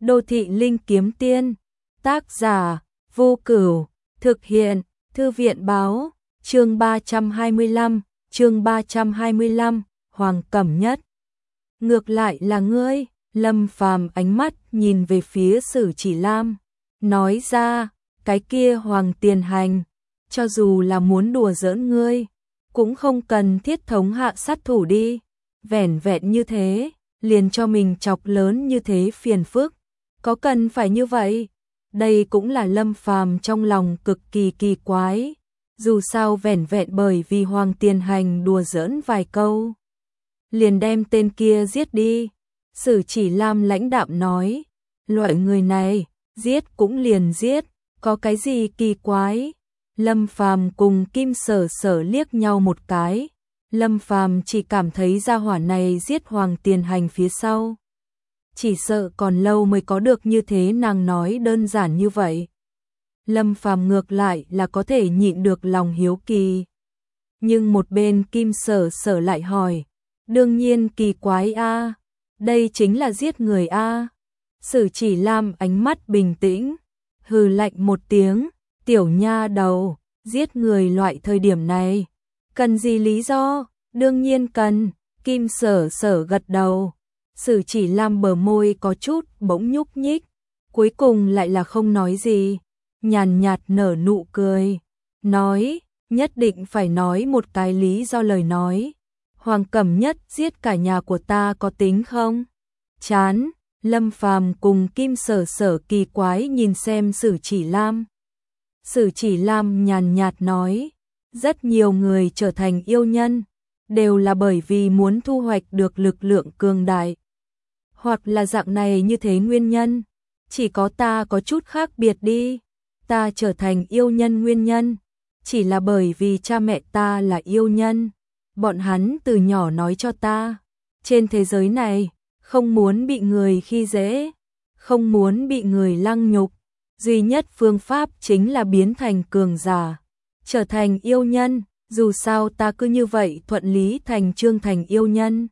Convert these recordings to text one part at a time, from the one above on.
Đô thị linh kiếm tiên, tác giả, Vô Cửu, thực hiện, Thư viện báo, chương 325, Hoàng Cẩm Nhất. Ngược lại là ngươi, Lâm Phàm ánh mắt nhìn về phía Sử Chỉ Lam, nói ra, cái kia Hoàng Tiền Hành, cho dù là muốn đùa giỡn ngươi, cũng không cần thiết thống hạ sát thủ đi, vẻn vẹn như thế, liền cho mình chọc lớn như thế phiền phức, có cần phải như vậy? Đây cũng là Lâm Phàm trong lòng cực kỳ kỳ quái, dù sao vẻn vẹn bởi vì Hoàng Tiền Hành đùa giỡn vài câu, liền đem tên kia giết đi. Sử Chỉ Lam lãnh đạm nói, loại người này, giết cũng liền giết, có cái gì kỳ quái? Lâm Phàm cùng Kim Sở Sở liếc nhau một cái, Lâm Phàm chỉ cảm thấy gia hỏa này giết Hoàng Tiền Hành phía sau, chỉ sợ còn lâu mới có được như thế nàng nói đơn giản như vậy. Lâm Phàm ngược lại là có thể nhịn được lòng hiếu kỳ. Nhưng một bên Kim Sở Sở lại hỏi, đương nhiên kỳ quái a, đây chính là giết người a. Sử Chỉ Lam ánh mắt bình tĩnh, hừ lạnh một tiếng, tiểu nha đầu, giết người loại thời điểm này, cần gì lý do? Đương nhiên cần, Kim Sở Sở gật đầu. Sử Chỉ Lam bờ môi có chút bỗng nhúc nhích, cuối cùng lại là không nói gì, nhàn nhạt nở nụ cười, nói, nhất định phải nói một cái lý do lời nói. Hoàng Cẩm Nhất giết cả nhà của ta có tính không? Chán, Lâm Phàm cùng Kim Sở Sở kỳ quái nhìn xem Sử Chỉ Lam. Sử Chỉ Lam nhàn nhạt nói, rất nhiều người trở thành yêu nhân, đều là bởi vì muốn thu hoạch được lực lượng cường đại. Hoặc là dạng này như thế nguyên nhân, chỉ có ta có chút khác biệt đi. Ta trở thành yêu nhân nguyên nhân, chỉ là bởi vì cha mẹ ta là yêu nhân. Bọn hắn từ nhỏ nói cho ta, trên thế giới này, không muốn bị người khi dễ, không muốn bị người lăng nhục. Duy nhất phương pháp chính là biến thành cường giả, trở thành yêu nhân. Dù sao ta cứ như vậy thuận lý thành chương thành yêu nhân,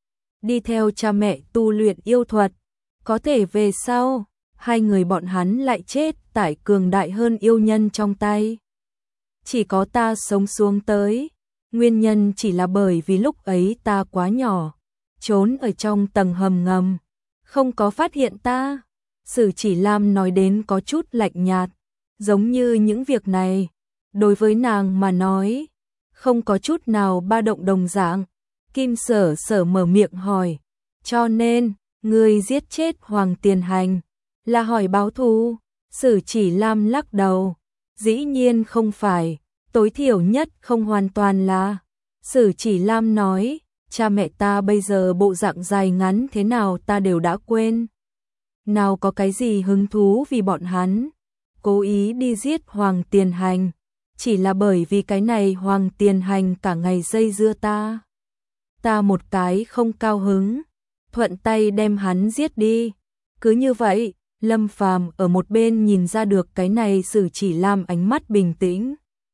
đi theo cha mẹ tu luyện yêu thuật, có thể về sau, hai người bọn hắn lại chết tại cường đại hơn yêu nhân trong tay. Chỉ có ta sống xuống tới, nguyên nhân chỉ là bởi vì lúc ấy ta quá nhỏ, trốn ở trong tầng hầm ngầm, không có phát hiện ta. Sử Chỉ Lam nói đến có chút lạnh nhạt, giống như những việc này, đối với nàng mà nói, không có chút nào ba động đồng dạng. Kim Sở Sở mở miệng hỏi, cho nên, ngươi giết chết Hoàng Tiền Hành, là hỏi báo thù? Sử Chỉ Lam lắc đầu, dĩ nhiên không phải, tối thiểu nhất không hoàn toàn là. Sử Chỉ Lam nói, cha mẹ ta bây giờ bộ dạng dài ngắn thế nào ta đều đã quên. Nào có cái gì hứng thú vì bọn hắn cố ý đi giết Hoàng Tiền Hành, chỉ là bởi vì cái này Hoàng Tiền Hành cả ngày dây dưa ta. Ta một cái không cao hứng, thuận tay đem hắn giết đi. Cứ như vậy, Lâm Phàm ở một bên nhìn ra được cái này Sử Chỉ Lam ánh mắt bình tĩnh.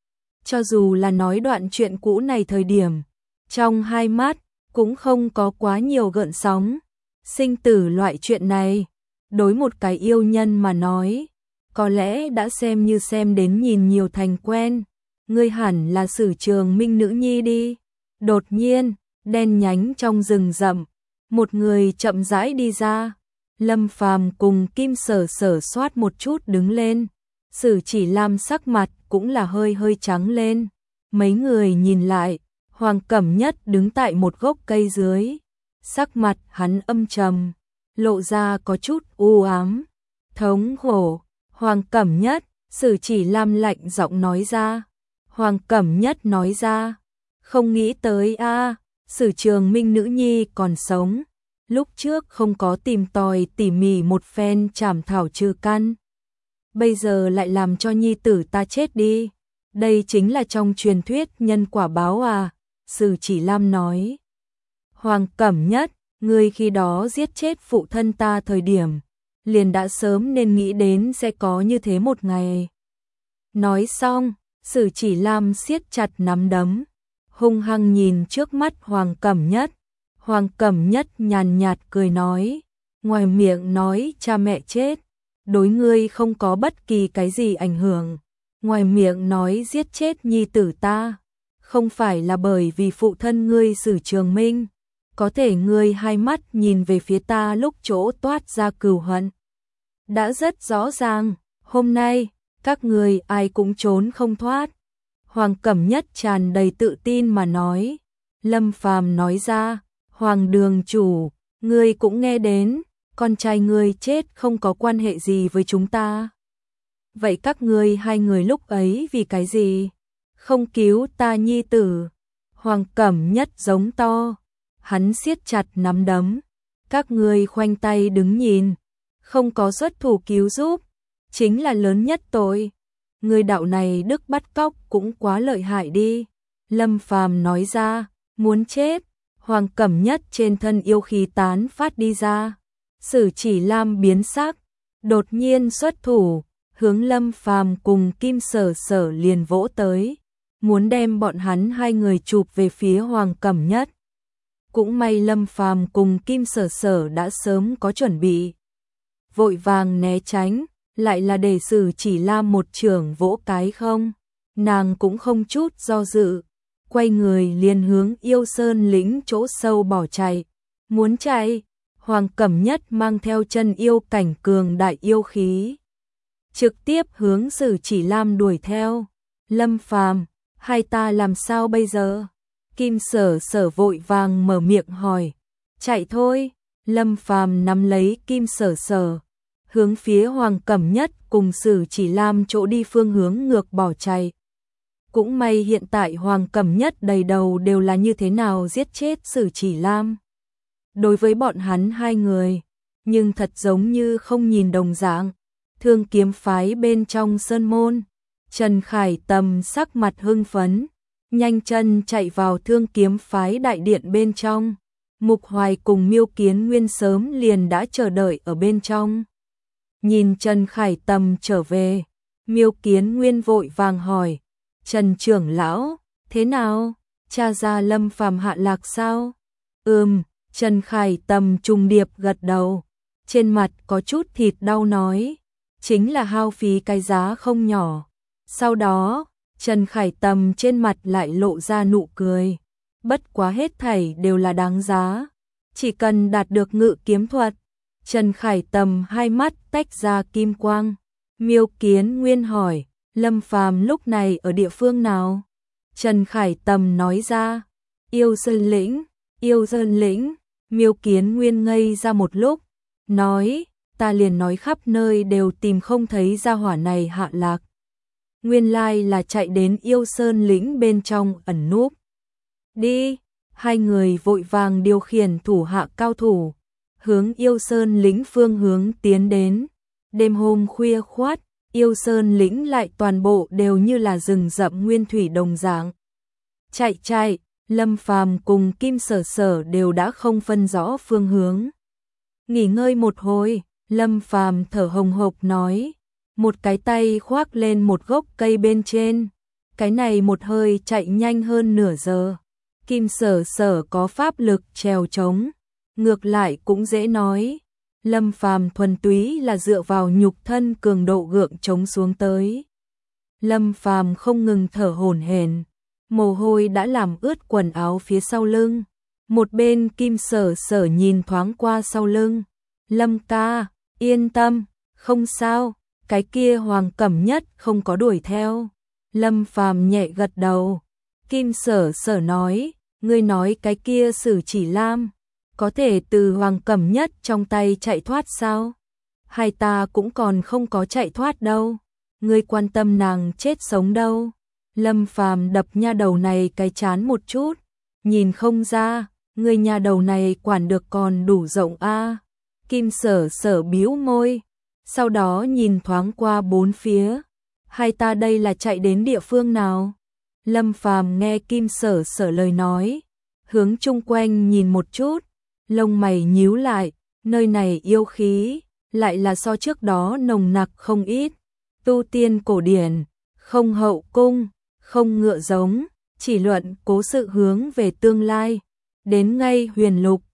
Cho dù là nói đoạn chuyện cũ này thời điểm, trong hai mắt cũng không có quá nhiều gợn sóng. Sinh tử loại chuyện này, đối một cái yêu nhân mà nói, có lẽ đã xem như xem đến nhìn nhiều thành quen. Ngươi hẳn là Sử Trường Minh nữ nhi đi. Đột nhiên, đen nhánh trong rừng rậm, một người chậm rãi đi ra. Lâm Phàm cùng Kim Sở Sở soát một chút đứng lên, Sử Chỉ Lam sắc mặt cũng là hơi hơi trắng lên. Mấy người nhìn lại, Hoàng Cẩm Nhất đứng tại một gốc cây dưới, sắc mặt hắn âm trầm, lộ ra có chút u ám, thống khổ. Hoàng Cẩm Nhất, Sử Chỉ Lam lạnh giọng nói ra. Hoàng Cẩm Nhất nói ra, không nghĩ tới a, Sử Trường Minh nữ nhi còn sống, lúc trước không có tìm tòi tỉ mỉ một phen trảm thảo trừ căn, bây giờ lại làm cho nhi tử ta chết đi, đây chính là trong truyền thuyết nhân quả báo à? Sử Chỉ Lam nói. Hoàng Cẩm Nhất, ngươi khi đó giết chết phụ thân ta thời điểm, liền đã sớm nên nghĩ đến sẽ có như thế một ngày. Nói xong, Sử Chỉ Lam siết chặt nắm đấm, hung hăng nhìn trước mắt Hoàng Cẩm Nhất. Hoàng Cẩm Nhất nhàn nhạt cười nói, ngoài miệng nói cha mẹ chết, đối ngươi không có bất kỳ cái gì ảnh hưởng, ngoài miệng nói giết chết nhi tử ta, không phải là bởi vì phụ thân ngươi Sử Trường Minh, có thể ngươi hai mắt nhìn về phía ta lúc chỗ toát ra cừu hận. Đã rất rõ ràng, hôm nay, các người ai cũng trốn không thoát. Hoàng Cẩm Nhất tràn đầy tự tin mà nói. Lâm Phàm nói ra, Hoàng đường chủ, ngươi cũng nghe đến, con trai ngươi chết không có quan hệ gì với chúng ta. Vậy các ngươi hai người lúc ấy vì cái gì? Không cứu ta nhi tử. Hoàng Cẩm Nhất giống to, hắn siết chặt nắm đấm. Các ngươi khoanh tay đứng nhìn, không có xuất thủ cứu giúp, chính là lớn nhất tội. Người đạo này đức bắt cóc cũng quá lợi hại đi. Lâm Phàm nói ra, muốn chết. Hoàng Cẩm Nhất trên thân yêu khí tán phát đi ra. Sử Chỉ Lam biến sắc, đột nhiên xuất thủ, hướng Lâm Phàm cùng Kim Sở Sở liền vỗ tới, muốn đem bọn hắn hai người chụp về phía Hoàng Cẩm Nhất. Cũng may Lâm Phàm cùng Kim Sở Sở đã sớm có chuẩn bị, vội vàng né tránh, lại là để Sử Chỉ Lam một chưởng vỗ cái không, nàng cũng không chút do dự, quay người liền hướng Yêu Sơn lĩnh chỗ sâu bỏ chạy. Muốn chạy, Hoàng Cẩm Nhất mang theo chân yêu cảnh cường đại yêu khí, trực tiếp hướng Sử Chỉ Lam đuổi theo. Lâm Phàm, hai ta làm sao bây giờ? Kim Sở Sở vội vàng mở miệng hỏi. Chạy thôi. Lâm Phàm nắm lấy Kim Sở Sở, hướng phía Hoàng Cẩm Nhất cùng Sử Chỉ Lam chỗ đi phương hướng ngược bỏ chạy. Cũng may hiện tại Hoàng Cẩm Nhất đầy đầu đều là như thế nào giết chết Sử Chỉ Lam. Đối với bọn hắn hai người, nhưng thật giống như không nhìn đồng dạng. Thương kiếm phái bên trong sơn môn, Trần Khải Tầm sắc mặt hưng phấn, nhanh chân chạy vào thương kiếm phái đại điện bên trong. Mục Hoài cùng Miêu Kiến Nguyên sớm liền đã chờ đợi ở bên trong. Nhìn Trần Khải Tầm trở về, Miêu Kiến Nguyên vội vàng hỏi, Trần trưởng lão, thế nào? Cha ra Lâm Phàm hạ lạc sao? Trần Khải Tầm trùng điệp gật đầu, trên mặt có chút thịt đau nói, chính là hao phí cái giá không nhỏ. Sau đó, Trần Khải Tầm trên mặt lại lộ ra nụ cười, bất quá hết thảy đều là đáng giá, chỉ cần đạt được ngự kiếm thuật. Trần Khải Tầm hai mắt tách ra kim quang. Miêu Kiến Nguyên hỏi, Lâm Phàm lúc này ở địa phương nào? Trần Khải Tầm nói ra, Yêu Sơn lĩnh. Yêu Sơn lĩnh. Miêu Kiến Nguyên ngây ra một lúc, nói, ta liền nói khắp nơi đều tìm không thấy gia hỏa này hạ lạc. Nguyên lai là chạy đến Yêu Sơn lĩnh bên trong ẩn núp. Đi, hai người vội vàng điều khiển thủ hạ cao thủ, hướng Yêu Sơn lĩnh phương hướng tiến đến. Đêm hôm khuya khoát, Yêu Sơn lĩnh lại toàn bộ đều như là rừng rậm nguyên thủy đồng dạng. Chạy, Lâm Phàm cùng Kim Sở Sở đều đã không phân rõ phương hướng. Nghỉ ngơi một hồi, Lâm Phàm thở hồng hộc nói, một cái tay khoác lên một gốc cây bên trên, cái này một hơi chạy nhanh hơn nửa giờ. Kim Sở Sở có pháp lực trèo trống, ngược lại cũng dễ nói. Lâm Phàm thuần túy là dựa vào nhục thân cường độ gượng chống xuống tới. Lâm Phàm không ngừng thở hổn hển, mồ hôi đã làm ướt quần áo phía sau lưng. Một bên Kim Sở Sở nhìn thoáng qua sau lưng. Lâm ca, yên tâm, không sao, cái kia Hoàng Cẩm Nhất không có đuổi theo. Lâm Phàm nhẹ gật đầu. Kim Sở Sở nói, ngươi nói cái kia Sử Chỉ Lam có thể từ Hoàng Cẩm Nhất trong tay chạy thoát sao? Hai ta cũng còn không có chạy thoát đâu. Ngươi quan tâm nàng chết sống đâu? Lâm Phàm đập nha đầu này cái chán một chút, nhìn không ra, ngươi nha đầu này quản được còn đủ rộng a. Kim Sở Sở bĩu môi, sau đó nhìn thoáng qua bốn phía, hai ta đây là chạy đến địa phương nào? Lâm Phàm nghe Kim Sở Sở lời nói, hướng chung quanh nhìn một chút, lông mày nhíu lại, nơi này yêu khí, lại là so trước đó nồng nặc không ít. Tu tiên cổ điển, không hậu cung, không ngựa giống, chỉ luận cố sự hướng về tương lai. Đến ngay Huyền Lục,